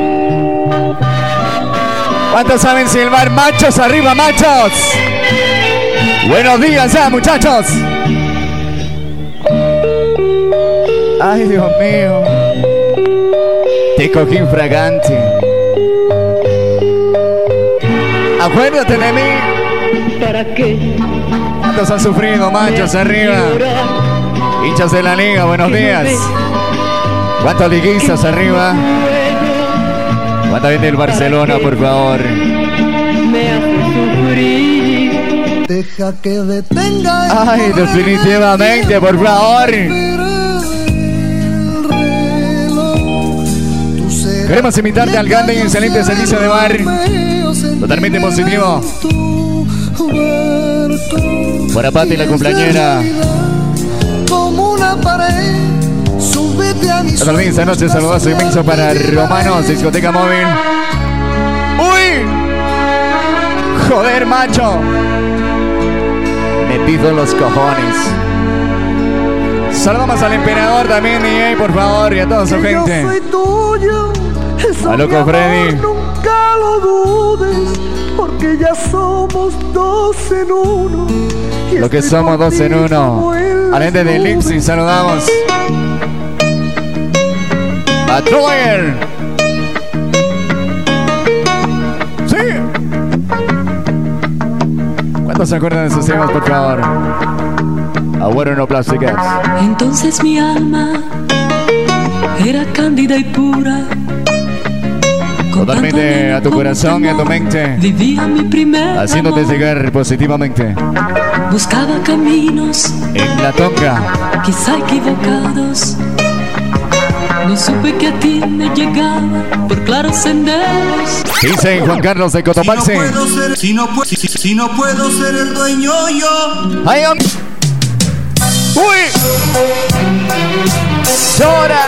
¿Cuántos saben silbar? ¡Machos arriba, machos! Buenos días ya, muchachos. Ay, Dios mío. Te cogí infragante. Acuérdate de mí. ¿Para qué? ¿Cuántos han sufrido, machos arriba? Hinchas de la liga, buenos días. ¿Cuántos liguistas arriba? ¿Cuánta gente del Barcelona, por favor? Me hace sufrir. Deja que detenga. Ay, definitivamente, por favor. Queremos invitarte al grande y excelente servicio de bar. Totalmente positivo. Para Pati, la cumpleañera. Como una pared. Súbete a mi No te olvides, esta noche saludazo inmenso para Romanos, Discoteca Móvil. ¡Uy! Joder, macho. Me pido los cojones. Saludamos al emperador también, D J, por favor, y a toda su Que gente. yo soy tuyo, eso A loco mi amor, Freddy. nunca lo dudes, porque ya somos dos en uno. Y Lo que estoy somos por dos ti en uno. como en A la gente de las Lipsy, nubes. saludamos. A Troyer. Sí. ¿Cuántos se acuerdan de sus temas, por favor? Agüero no plásticas. Entonces mi alma era cándida y pura. Con Totalmente tanto a tu amor, corazón y a tu mente. Vivía mi primer Haciéndote amor. llegar positivamente. Buscaba caminos, En la tonga. quizá equivocados. No supe que a ti me llegaba por claros senderos. Dice Juan Carlos de Cotopaxi. Si no puedo ser, si no, pu- si, si- si no puedo ser el dueño yo. ¡Ay, am- ¡Uy! ¡Llora!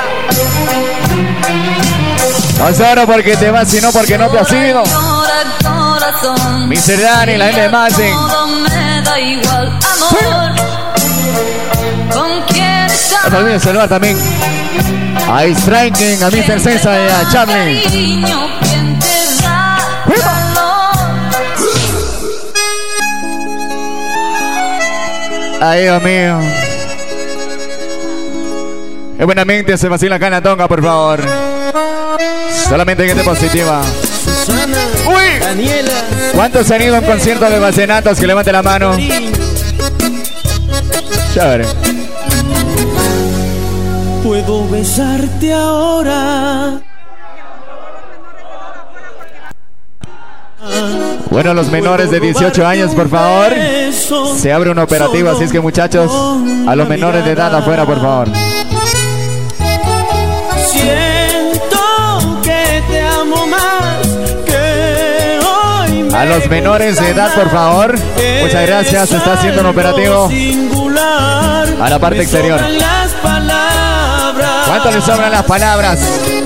No lloro porque te vas, sino porque no te has ido. mister Dani, la gente de Mazing. Todo me da igual, amor. ¿Con quién estás? No te olvides saludar también a Striking, a mister César y a Charlie. Cariño, ¿quién te da calor? Ay, Dios mío. Qué buenamente se vacila acá en la tonga, por favor. Solamente gente positiva. ¡Uy! Daniela. ¿Cuántos han ido a un concierto de vallenatos? Que levante la mano. Chévere. Puedo besarte ahora. Bueno, los menores de dieciocho años, por favor. Se abre un operativo, así es que muchachos, a los menores de edad afuera, por favor. Siento que te amo más que hoy me A los menores de edad, por favor. Muchas gracias, se está haciendo un operativo singular. a la parte Me exterior. sobran las palabras. ¿Cuánto les sobran las palabras?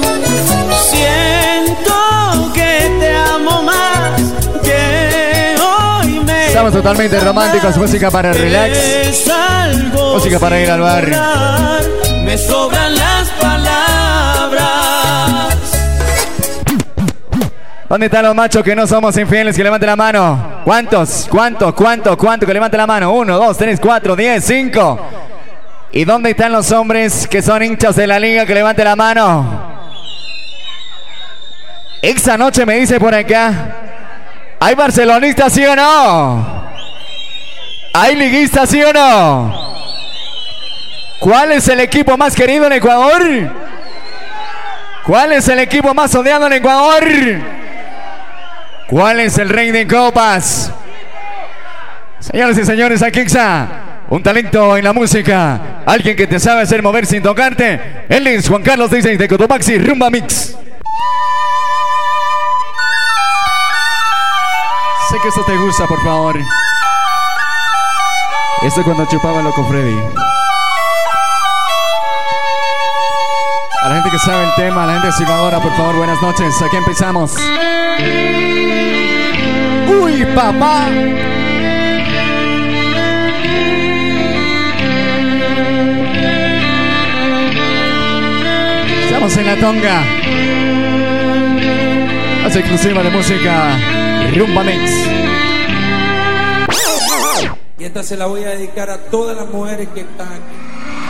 Siento que te amo más que hoy me Estamos totalmente románticos, música para el relax, es algo música para ir al bar. singular. Me sobran las palabras. ¿Dónde están los machos que no somos infieles? Que levanten la mano. ¿Cuántos? ¿Cuántos? ¿Cuántos? ¿Cuántos? Que levanten la mano. Uno, dos, tres, cuatro, diez, cinco. ¿Y dónde están los hombres que son hinchas de la liga? Que levanten la mano. Esta noche me dice por acá. ¿Hay barcelonistas, sí o no? ¿Hay liguistas, sí o no? ¿Cuál es el equipo más querido en Ecuador? ¿Cuál es el equipo más odiado en Ecuador? ¿Cuál es el rey de copas? Señoras y señores, aquí está un talento en la música. Alguien que te sabe hacer mover sin tocarte. Él es Juan Carlos D J de Cotopaxi, Rumba Mix. Sé que esto te gusta, por favor. Esto cuando chupaba loco Freddy. A la gente que sabe el tema, a la gente silbadora, por favor, buenas noches. Aquí empezamos. ¡Uy, papá! Estamos en la tonga. Hace exclusiva de música Rumba Mix. Y esta se la voy a dedicar a todas las mujeres que están aquí.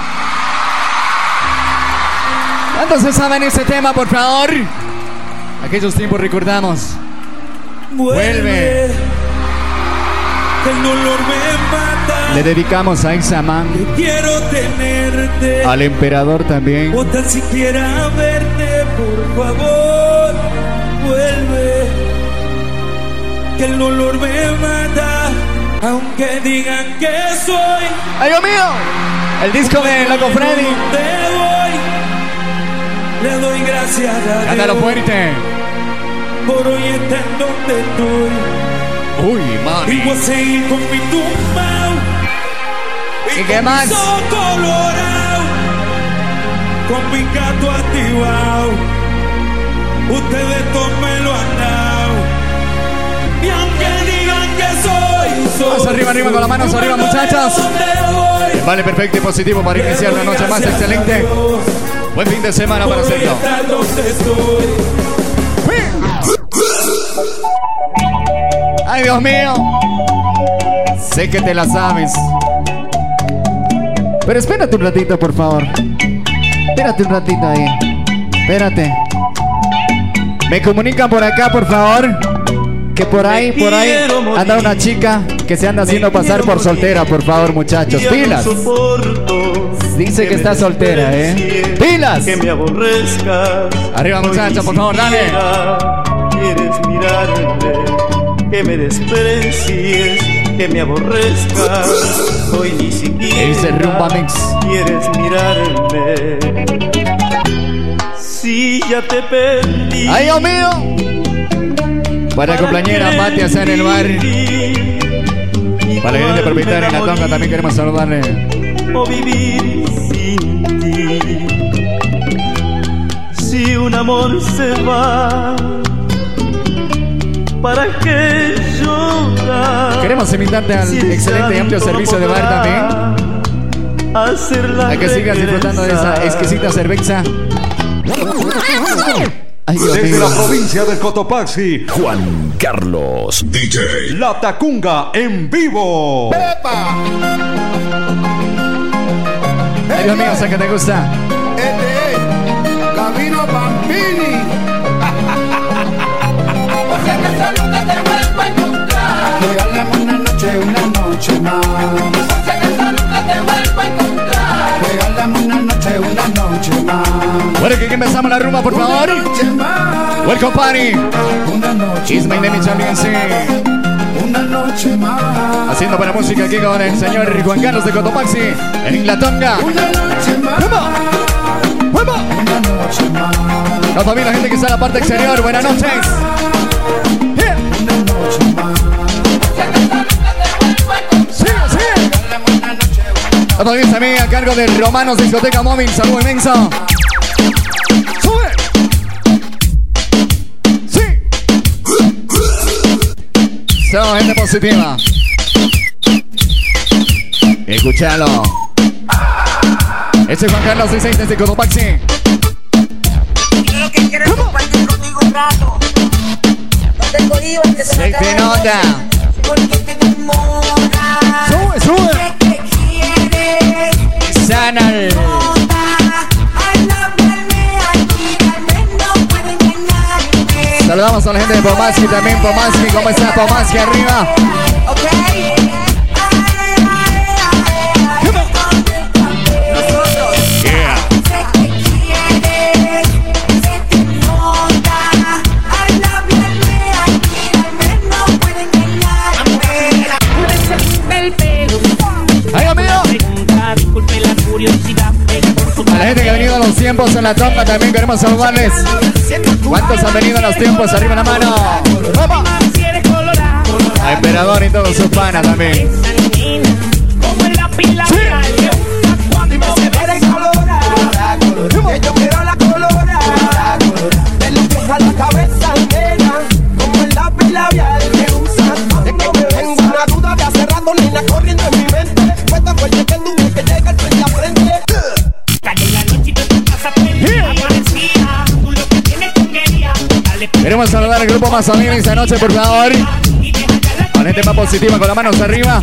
¿Cuántos se saben ese tema, por favor? Aquellos tiempos recordamos. Vuelve. Que el dolor me mata. Le dedicamos a Ixaman, Quiero tenerte. al emperador también. O tan siquiera verte, por favor. Vuelve. Que el dolor me mata. Aunque digan que soy. ¡Ay, Dios mío! El disco de Loco Freddy. Te voy. Le doy gracias a Dios. Cántalo fuerte. Por hoy estar donde estoy. Uy, mami. Y voy a seguir con mi tumbao. ¿Y qué más? Mi sol colorado. Con mi gato activado. Ustedes todos me lo han dado. Y aunque digan que soy, soy Vamos arriba, arriba con las manos arriba, muchachos. donde voy. Vale, perfecto y positivo para iniciar la noche más excelente. Buen fin de semana para Sergio. Ay, Dios mío. Sé que te la sabes. Pero espérate un ratito, por favor. Espérate un ratito ahí. Espérate. Me comunican por acá, por favor, que por ahí, por ahí anda una chica que se anda haciendo pasar por soltera, por favor, muchachos. ¡Pilas! Dice que está soltera, ¿eh? ¡Pilas! Que me aborrezcas. Arriba, muchachos, por favor, dale. Quieres mirarme, que me desprecies, que me aborrezcas. Hoy ni siquiera Ese Rumba Mix. Quieres mirarme. Si ya te perdí. ¡Ay, Dios mío! Para la compañera Mati allá en el bar. Para la gente propietaria en la tonga también queremos saludarle. O vivir sin ti. Si un amor se va, ¿para qué llorar? Queremos invitarte al Si excelente y amplio servicio de bar también. Hacerla a que sigas disfrutando de esa exquisita cerveza. Ay, Dios Desde mío. la provincia del Cotopaxi, Juan Carlos D J. La Tacunga en vivo. Ay, Dios mío, sé que te gusta. Este es Camino Pampini. Por si acaso nunca te vuelvo a encontrar. Regálame una noche, una noche más. Por si acaso nunca te vuelvo a encontrar. Regálame una noche, una noche más. Bueno, que empezamos la rumba, por favor. Welcome party. Una noche It's my name is Charlie N C. Una noche más. Haciendo buena música aquí con el señor Juan Carlos de Cotopaxi en La Tonga. Una noche más. ¡Vamos! ¡Vamos! Una noche más. La familia, gente que está en la parte exterior. Buenas noches. Yeah. Una noche más. Sigue, sigue. La familia también a cargo de Romanos Discoteca Móvil. Saludo inmenso. ¡Sube! ¡Sí! Somos gente positiva. Escuchalo. Este es Juan Carlos dieciséis desde Cotopaxi. Yo lo que quiero es compartir contigo un rato. No te cohibas que se Se te nota. Porque te demora. Sube, sube. ¿Qué quieres? Sana. Saludamos a la gente de Pomaski también. Pomaski, ¿cómo está Pomaski arriba? ¡Ay, amigo! A la gente que ha venido a los tiempos en la tonga también queremos saludarles. ¿Cuántos han venido a los tiempos? Arriba la mano. ¡Vamos! A Emperador y todos sus panas también. Yo quiero la colorada, de los pies a la cabeza entera, como el lápiz labial que usas. Es que me tengo una duda de hace rato, nena, corriendo en mi mente. Fue tan fuerte que tuve que llegar frente a frente. Cayó la noche y tu casa prendida, amanecía, tú lo que tienes tú querías. Queremos saludar al grupo más amigos esta noche, por favor. Con gente más positiva, con las manos arriba.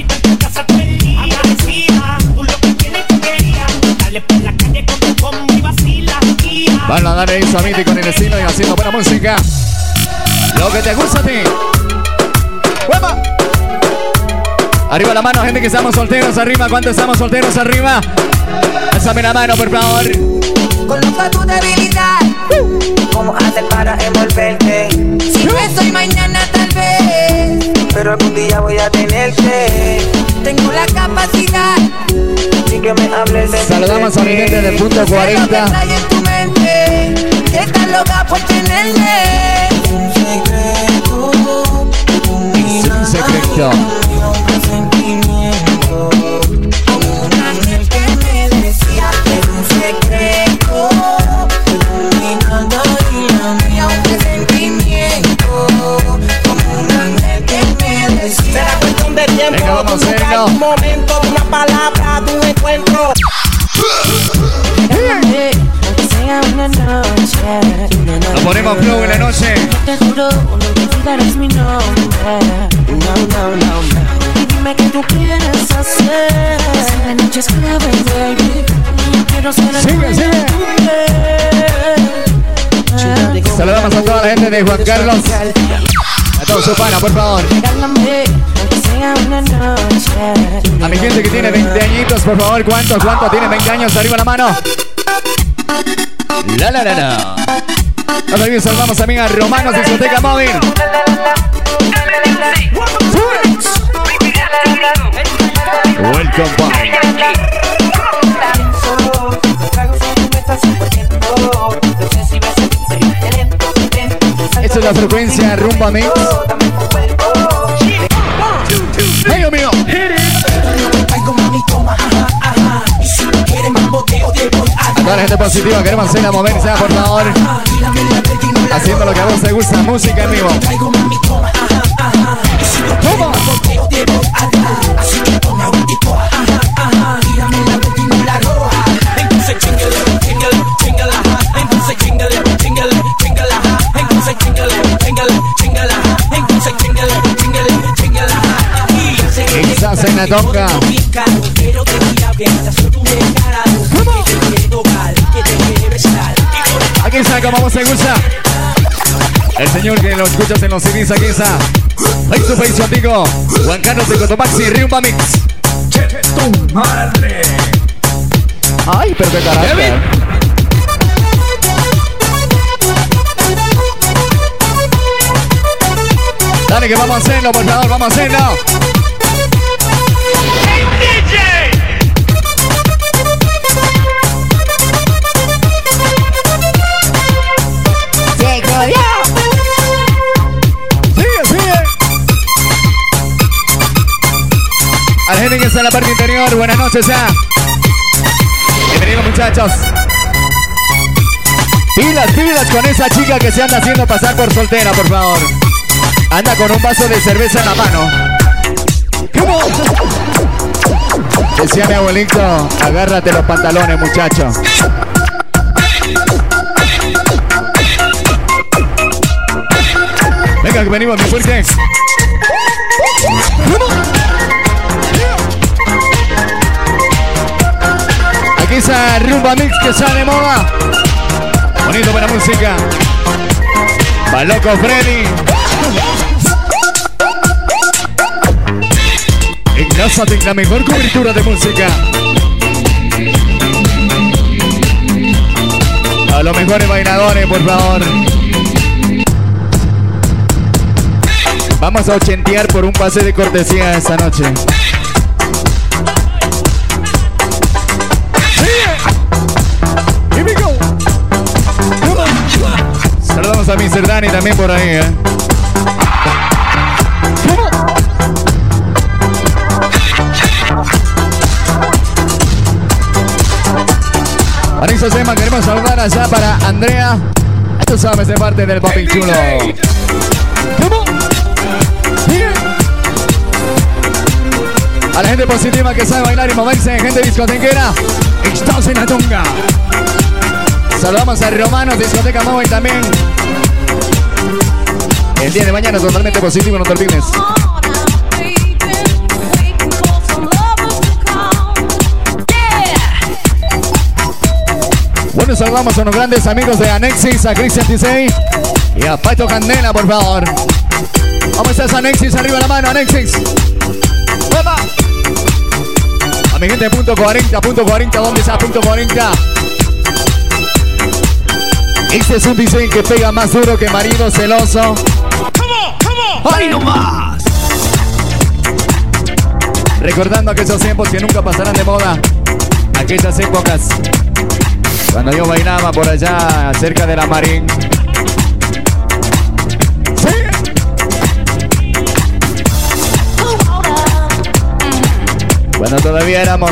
Van a darle eso a Miti con el estilo y haciendo buena música. Lo que te gusta a ti. ¡Hueva! Arriba la mano, gente que estamos solteros arriba. ¿Cuántos estamos solteros arriba? Alzame la mano, por favor. Coloca tu debilidad. ¿Cómo hacer para envolverte? Si no estoy mañana tal vez, pero algún día voy a tenerte. Tengo la capacidad. Sin que me hables de Saludamos a mi gente de Punto cuarenta. Que estás loca por tenerme. Un secreto. Es un secreto. Un sentimiento. Como un ángel que me decía que es un secreto. Iluminando y la mía un sentimiento. Como un ángel que me decía. Será cuestión de tiempo, venga, vamos de un a lugar, hacerlo. de un momento, de una palabra, de un encuentro. Nos ponemos flow en la noche. Te juro, no olvidarás mi nombre. No, no, no, no. Y dime qué tú quieres hacer. Si la noche es clave, baby. Yo quiero ser el Sigue, dueño sigue. de tu piel. Saludamos a toda la gente de Juan Carlos. A todos su pana, por favor. Regálame, aunque sea una noche. A mi gente que tiene veinte añitos, por favor. ¿Cuántos, cuántos tienen veinte años? Arriba la mano. La la la la. También saludamos también a Romanos Discoteca Móvil. Welcome back. Esta es la frecuencia Rumba Mix. ¡Ay, Dios mío! A toda la gente positiva, queremos hacer la moverse, por favor. Haciendo lo que a vos te gusta, música en vivo. ¿Cómo? Quizás en la toca. Aquí está, como vos te gusta. El señor que lo escuchas en los C Ds, aquí está. Face to face contigo. Juan Carlos de Cotopaxi, Rumba Mix. Tu madre. Ay, pero qué carácter. Dale que vamos a hacerlo, por favor, vamos a hacerlo. A la gente que está en la parte interior, buenas noches ya. Bienvenidos, muchachos. Pilas, pilas con esa chica que se anda haciendo pasar por soltera, por favor. Anda con un vaso de cerveza en la mano. ¿Cómo? Decía mi abuelito, agárrate los pantalones, muchacho. Venga, que venimos, mi fuerte. Aquí está Rumba Mix que sale de moda. Bonito, buena música. Pa' loco Freddy. Enlázate en la mejor cobertura de música. A los mejores bailadores, por favor. Vamos a ochentear por un pase de cortesía esta noche. Saludamos a mister Dani también por ahí, ¿eh? Anexo Sema, queremos saludar allá para Andrea. Tú sabes, de parte del papi chulo. ¿Cómo? ¿Sigue? A la gente positiva que sabe bailar y moverse, gente discotequera. Estamos en la tunga. Saludamos a Romanos, Discoteca Móvil también. El día de mañana totalmente positivo, no te olvides. Bueno, saludamos a unos grandes amigos de Anexis, a Cristian Tisei y a Pato Candela, por favor. ¿Cómo estás, Anexis? Arriba la mano, Anexis. ¡Opa! A mi gente, punto cuarenta, punto cuarenta, ¿dónde está punto cuarenta? Este es un diseño que pega más duro que marido celoso. ¡Ay, no más! Recordando aquellos tiempos que nunca pasarán de moda. Aquellas épocas cuando yo bailaba por allá cerca de la Marín. ¡Sí! Cuando todavía éramos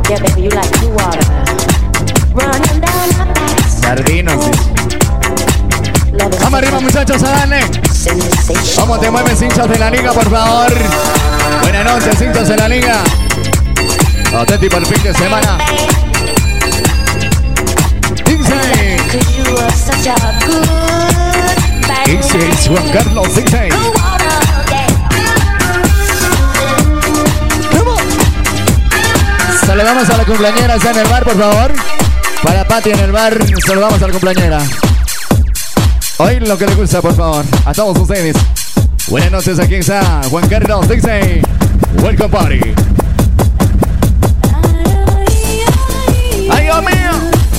sardinos. Vamos arriba, muchachos, a darle. ¿Cómo te mueves, hinchas de la liga, por favor? Buenas Buenas noches, cintas en la liga. Atenti para el fin de semana. Dice. Dice es Juan Carlos Dice. Saludamos a la cumpleañera, está en el bar, por favor. Para Pati en el bar, saludamos a la cumpleañera. Hoy lo que le gusta, por favor, a todos ustedes. Buenas noches, aquí está Juan Carlos Dice. Welcome party. ¡Ay, Dios mío!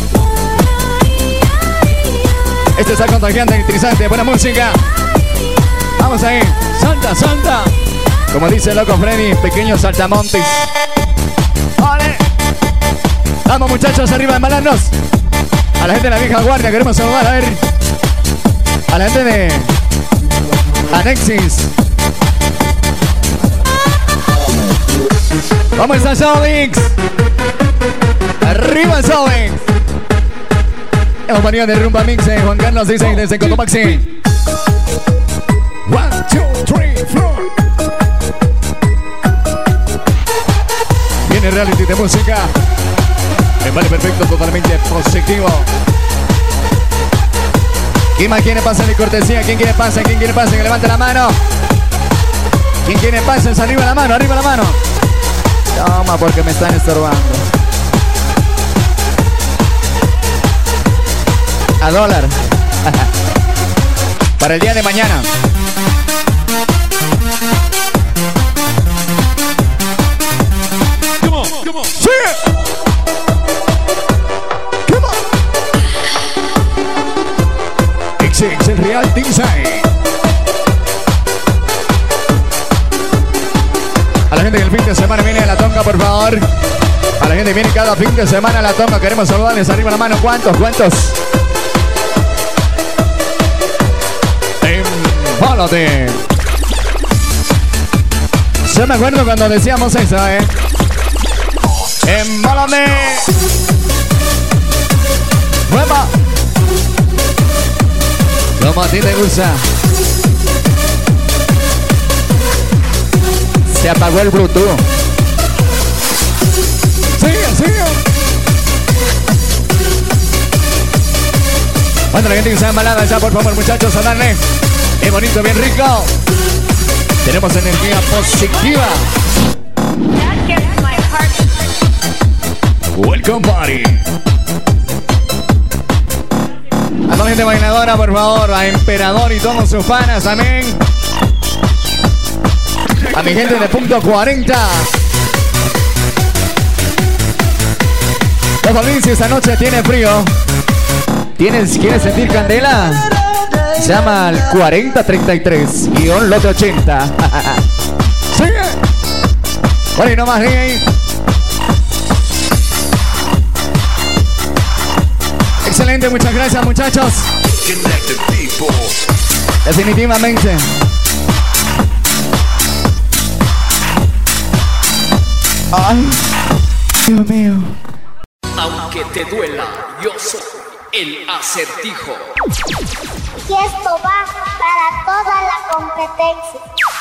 Este está contagiante, interesante, buena música. Vamos ahí. Santa, Santa. Como dice el loco Freddy, pequeños saltamontes. ¡Vale! Vamos, muchachos, arriba, embalarnos. A la gente de la vieja guardia queremos saludar, a ver. A la gente de Anexis. Vamos a Sovix. Arriba Sovix. Hemos venido de Rumba Mix, eh, Juan Carlos dice desde Cotopaxi. One, two, three, four. Viene reality de música. Me vale perfecto, totalmente positivo. ¿Quién más quiere pasar de cortesía? ¿Quién quiere pasar? ¿Quién quiere pasar? Que levante la mano. ¿Quién quiere pasar? Arriba la mano, arriba la mano. Toma, porque me están estorbando. A dólar. Para el día de mañana. Come on, come on. ¡Sí! Come on. X X el Real Inside. A la gente que el fin de semana viene a la tonga, por favor. A la gente que viene cada fin de semana a la tonga, queremos saludarles. Arriba la mano. ¿Cuántos? ¿Cuántos? Embálate. Yo me acuerdo cuando decíamos eso, ¿eh? Embálame. ¡Hueva! Como a ti te gusta. Se apagó el Bluetooth. Sigue, sigue. Cuando la gente que está embalada ya, por favor, muchachos, a darle. Es bonito, bien rico. Tenemos energía positiva. Welcome party. A la gente bailadora, por favor, a Emperador y todos sus panas, amén. A mi gente de punto cuarenta. Ojo, Luis, si esta noche tiene frío, ¿Tienes, ¿quieres sentir candela? Se llama el cuarenta treinta y tres guión lote ochenta. Sigue. Bueno, y no más ahí. Excelente, muchas gracias, muchachos. Definitivamente. Ay, Dios mío. Aunque te duela, yo soy el Acertijo. Y esto va para toda la competencia.